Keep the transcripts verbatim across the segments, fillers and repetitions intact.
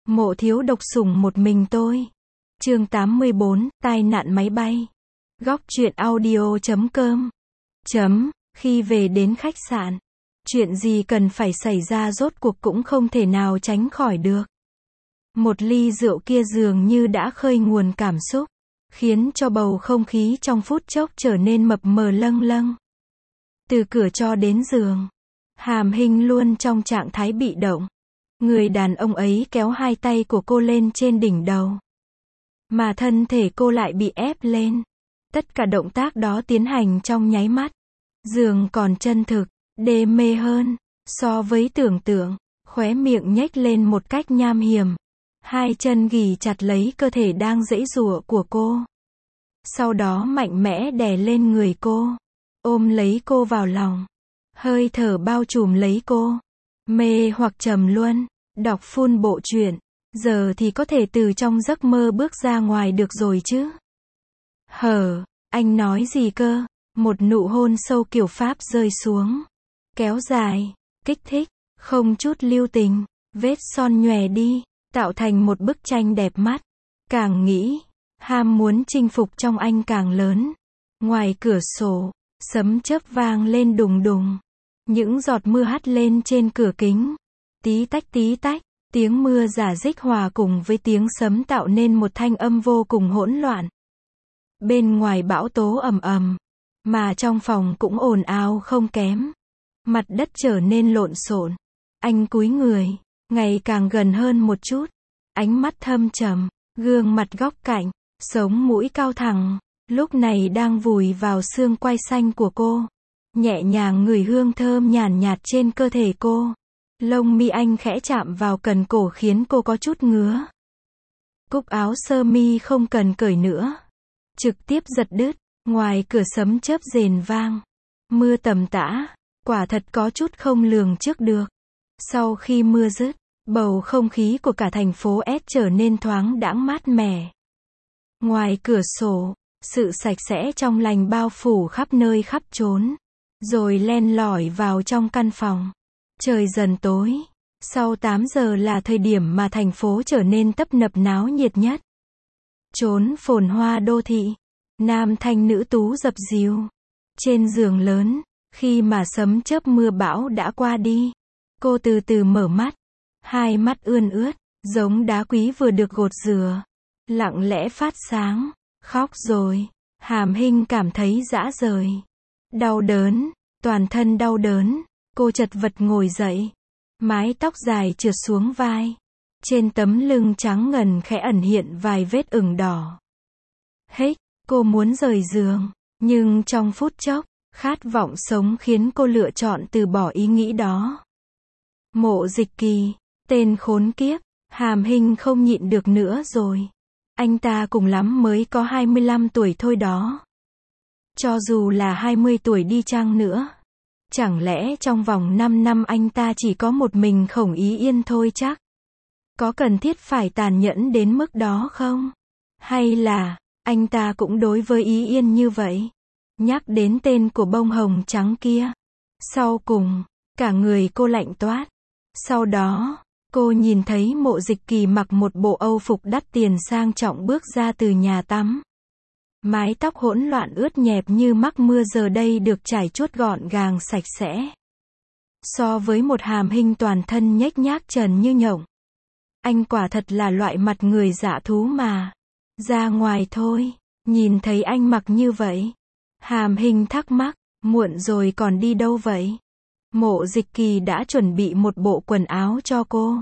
Mộ thiếu độc sủng một mình tôi. Chương tám mươi bốn, tai nạn máy bay. Góc truyện audio chấm com. Chấm, khi về đến khách sạn, chuyện gì cần phải xảy ra rốt cuộc cũng không thể nào tránh khỏi được. Một ly rượu kia dường như đã khơi nguồn cảm xúc, khiến cho bầu không khí trong phút chốc trở nên mập mờ lâng lâng. Từ cửa cho đến giường, Hàm Hinh luôn trong trạng thái bị động. Người đàn ông ấy kéo hai tay của cô lên trên đỉnh đầu, mà thân thể cô lại bị ép lên. Tất cả động tác đó tiến hành trong nháy mắt. Giường còn chân thực, đê mê hơn so với tưởng tượng. Khóe miệng nhếch lên một cách nham hiểm. Hai chân ghì chặt lấy cơ thể đang giãy giụa của cô. Sau đó mạnh mẽ đè lên người cô, ôm lấy cô vào lòng. Hơi thở bao trùm lấy cô. Mê hoặc trầm luân, đọc full bộ truyện. Giờ thì có thể từ trong giấc mơ bước ra ngoài được rồi chứ. Hờ, anh nói gì cơ? Một nụ hôn sâu kiểu Pháp rơi xuống. Kéo dài, kích thích, không chút lưu tình. Vết son nhòe đi, tạo thành một bức tranh đẹp mắt. Càng nghĩ, ham muốn chinh phục trong anh càng lớn. Ngoài cửa sổ, sấm chớp vang lên đùng đùng. Những giọt mưa hắt lên trên cửa kính. Tí tách tí tách, tiếng mưa rả rích hòa cùng với tiếng sấm tạo nên một thanh âm vô cùng hỗn loạn. Bên ngoài bão tố ầm ầm, mà trong phòng cũng ồn ào không kém. Mặt đất trở nên lộn xộn. Anh cúi người, ngày càng gần hơn một chút. Ánh mắt thâm trầm, gương mặt góc cạnh, sống mũi cao thẳng, lúc này đang vùi vào xương quai xanh của cô. Nhẹ nhàng ngửi hương thơm nhàn nhạt trên cơ thể cô. Lông mi anh khẽ chạm vào cần cổ khiến cô có chút ngứa. Cúc áo sơ mi không cần cởi nữa, trực tiếp giật đứt. Ngoài cửa sấm chớp rền vang, mưa tầm tã, quả thật có chút không lường trước được. Sau khi mưa dứt, bầu không khí của cả thành phố S trở nên thoáng đãng mát mẻ. Ngoài cửa sổ, sự sạch sẽ trong lành bao phủ khắp nơi khắp chốn, rồi len lỏi vào trong căn phòng. Trời dần tối, sau tám giờ là thời điểm mà thành phố trở nên tấp nập náo nhiệt nhất. Chốn phồn hoa đô thị, nam thanh nữ tú dập dìu. Trên giường lớn, khi mà sấm chớp mưa bão đã qua đi, cô từ từ mở mắt. Hai mắt ươn ướt, giống đá quý vừa được gột rửa, lặng lẽ phát sáng. Khóc rồi. Hàm Hinh cảm thấy rã rời, đau đớn, toàn thân đau đớn. Cô chật vật ngồi dậy, mái tóc dài trượt xuống vai. Trên tấm lưng trắng ngần khẽ ẩn hiện vài vết ửng đỏ. Hết, cô muốn rời giường, nhưng trong phút chốc, khát vọng sống khiến cô lựa chọn từ bỏ ý nghĩ đó. Mộ Dịch Kỳ, tên khốn kiếp, Hàm Hinh không nhịn được nữa rồi. Anh ta cùng lắm mới có hai mươi lăm tuổi thôi đó. Cho dù là hai mươi tuổi đi chăng nữa, chẳng lẽ trong vòng năm năm anh ta chỉ có một mình Khổng Ý Yên thôi chắc? Có cần thiết phải tàn nhẫn đến mức đó không? Hay là, anh ta cũng đối với Ý Yên như vậy? Nhắc đến tên của bông hồng trắng kia, sau cùng, cả người cô lạnh toát. Sau đó, cô nhìn thấy Mộ Dịch Kỳ mặc một bộ âu phục đắt tiền sang trọng bước ra từ nhà tắm. Mái tóc hỗn loạn ướt nhẹp như mắc mưa giờ đây được chải chuốt gọn gàng sạch sẽ. So với một Hàm Hinh toàn thân nhếch nhác trần như nhộng, anh quả thật là loại mặt người dạ thú mà. Ra ngoài thôi, nhìn thấy anh mặc như vậy, Hàm Hinh thắc mắc, muộn rồi còn đi đâu vậy? Mộ Dịch Kỳ đã chuẩn bị một bộ quần áo cho cô.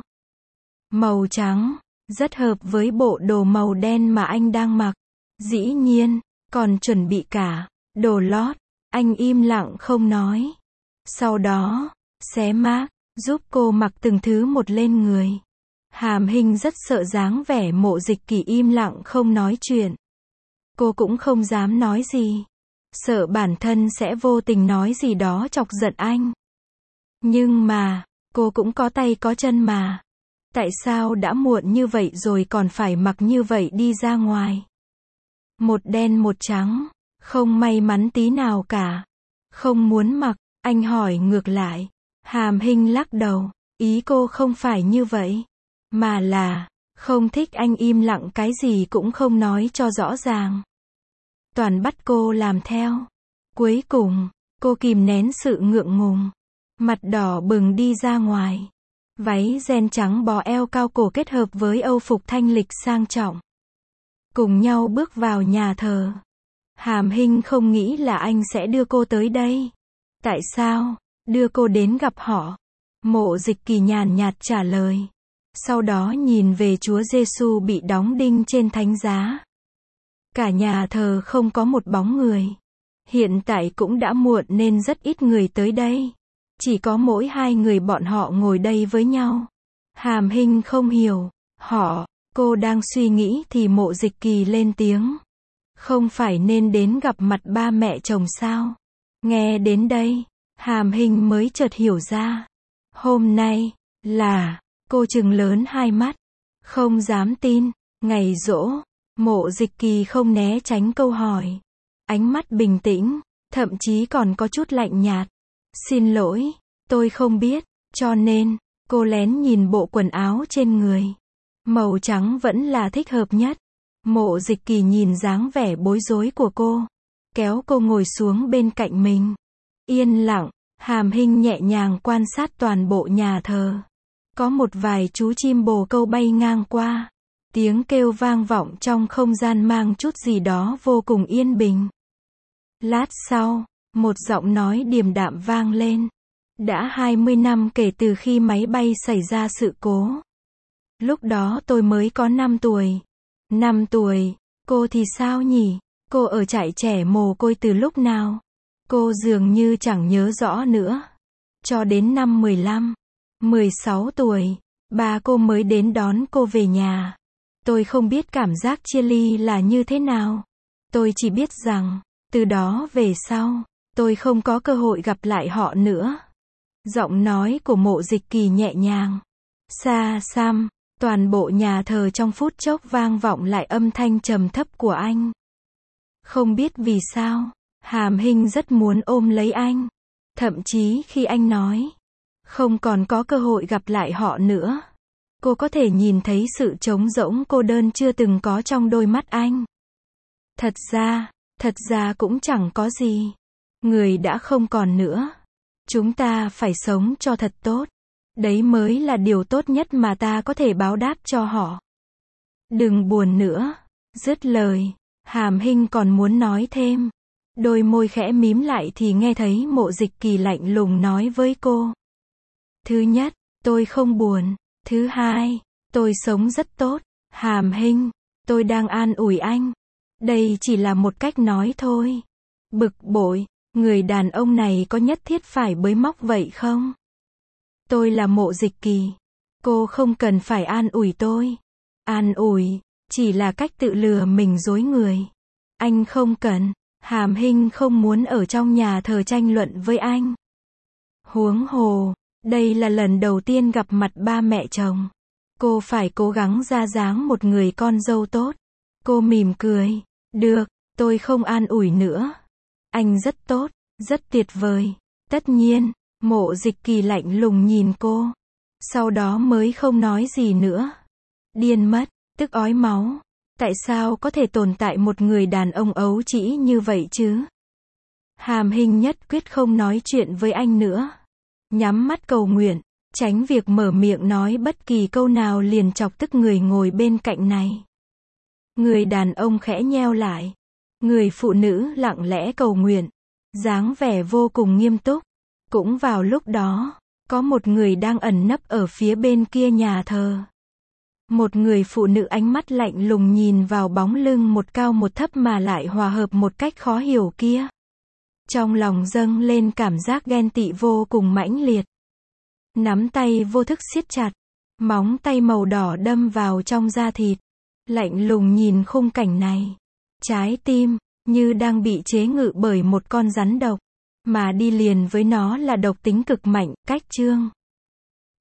Màu trắng, rất hợp với bộ đồ màu đen mà anh đang mặc. Dĩ nhiên, còn chuẩn bị cả đồ lót. Anh im lặng không nói. Sau đó, xé mác, giúp cô mặc từng thứ một lên người. Hàm Hinh rất sợ dáng vẻ Mộ Dịch Kỳ im lặng không nói chuyện. Cô cũng không dám nói gì, sợ bản thân sẽ vô tình nói gì đó chọc giận anh. Nhưng mà, cô cũng có tay có chân mà. Tại sao đã muộn như vậy rồi còn phải mặc như vậy đi ra ngoài? Một đen một trắng, không may mắn tí nào cả. Không muốn mặc, anh hỏi ngược lại. Hàm Hinh lắc đầu, ý cô không phải như vậy, mà là, Không thích anh im lặng cái gì cũng không nói cho rõ ràng. Toàn bắt cô làm theo. Cuối cùng, cô kìm nén sự ngượng ngùng. Mặt đỏ bừng đi ra ngoài. Váy ren trắng bó eo cao cổ kết hợp với âu phục thanh lịch sang trọng. Cùng nhau bước vào nhà thờ. Hàm Hinh không nghĩ là anh sẽ đưa cô tới đây. Tại sao? Đưa cô đến gặp họ. Mộ Dịch Kỳ nhàn nhạt trả lời. Sau đó nhìn về Chúa Giêsu bị đóng đinh trên thánh giá. Cả nhà thờ không có một bóng người. Hiện tại cũng đã muộn nên rất ít người tới đây. Chỉ có mỗi hai người bọn họ ngồi đây với nhau. Hàm Hinh không hiểu. Họ, cô đang suy nghĩ thì Mộ Dịch Kỳ lên tiếng. Không phải nên đến gặp mặt ba mẹ chồng sao? Nghe đến đây, Hàm Hinh mới chợt hiểu ra. Hôm nay, là, cô trừng lớn hai mắt. Không dám tin, ngày giỗ, Mộ Dịch Kỳ không né tránh câu hỏi. Ánh mắt bình tĩnh, thậm chí còn có chút lạnh nhạt. Xin lỗi, tôi không biết, cho nên, cô lén nhìn bộ quần áo trên người. Màu trắng vẫn là thích hợp nhất. Mộ Dịch Kỳ nhìn dáng vẻ bối rối của cô. Kéo cô ngồi xuống bên cạnh mình. Yên lặng, Hàm Hinh nhẹ nhàng quan sát toàn bộ nhà thờ. Có một vài chú chim bồ câu bay ngang qua. Tiếng kêu vang vọng trong không gian mang chút gì đó vô cùng yên bình. Lát sau, một giọng nói điềm đạm vang lên. Đã hai mươi năm kể từ khi máy bay xảy ra sự cố. Lúc đó tôi mới có năm tuổi. năm tuổi, cô thì sao nhỉ? Cô ở trại trẻ mồ côi từ lúc nào? Cô dường như chẳng nhớ rõ nữa. Cho đến năm mười lăm, mười sáu tuổi, ba cô mới đến đón cô về nhà. Tôi không biết cảm giác chia ly là như thế nào. Tôi chỉ biết rằng, từ đó về sau, tôi không có cơ hội gặp lại họ nữa. Giọng nói của Mộ Dịch Kỳ nhẹ nhàng. Xa xăm, toàn bộ nhà thờ trong phút chốc vang vọng lại âm thanh trầm thấp của anh. Không biết vì sao, Hàm Hinh rất muốn ôm lấy anh. Thậm chí khi anh nói, không còn có cơ hội gặp lại họ nữa. Cô có thể nhìn thấy sự trống rỗng cô đơn chưa từng có trong đôi mắt anh. Thật ra, thật ra cũng chẳng có gì. Người đã không còn nữa. Chúng ta phải sống cho thật tốt. Đấy mới là điều tốt nhất mà ta có thể báo đáp cho họ. Đừng buồn nữa. Dứt lời, Hàm Hinh còn muốn nói thêm. Đôi môi khẽ mím lại thì nghe thấy Mộ Dịch Kỳ lạnh lùng nói với cô. Thứ nhất, tôi không buồn. Thứ hai, tôi sống rất tốt. Hàm Hinh, tôi đang an ủi anh. Đây chỉ là một cách nói thôi. Bực bội, người đàn ông này có nhất thiết phải bới móc vậy không? Tôi là Mộ Dịch Kỳ. Cô không cần phải an ủi tôi. An ủi, chỉ là cách tự lừa mình dối người. Anh không cần. Hàm Hinh không muốn ở trong nhà thờ tranh luận với anh. Huống hồ, đây là lần đầu tiên gặp mặt ba mẹ chồng. Cô phải cố gắng ra dáng một người con dâu tốt. Cô mỉm cười. Được, tôi không an ủi nữa. Anh rất tốt, rất tuyệt vời. Tất nhiên, Mộ Dịch Kỳ lạnh lùng nhìn cô. Sau đó mới không nói gì nữa. Điên mất, tức ói máu. Tại sao có thể tồn tại một người đàn ông ấu trĩ như vậy chứ? Hàm Hinh nhất quyết không nói chuyện với anh nữa. Nhắm mắt cầu nguyện, tránh việc mở miệng nói bất kỳ câu nào liền chọc tức người ngồi bên cạnh này. Người đàn ông khẽ nheo lại. Người phụ nữ lặng lẽ cầu nguyện. Dáng vẻ vô cùng nghiêm túc. Cũng vào lúc đó, có một người đang ẩn nấp ở phía bên kia nhà thờ. Một người phụ nữ ánh mắt lạnh lùng nhìn vào bóng lưng một cao một thấp mà lại hòa hợp một cách khó hiểu kia. Trong lòng dâng lên cảm giác ghen tị vô cùng mãnh liệt. Nắm tay vô thức siết chặt. Móng tay màu đỏ đâm vào trong da thịt. Lạnh lùng nhìn khung cảnh này. Trái tim, như đang bị chế ngự bởi một con rắn độc. Mà đi liền với nó là độc tính cực mạnh, cách chương.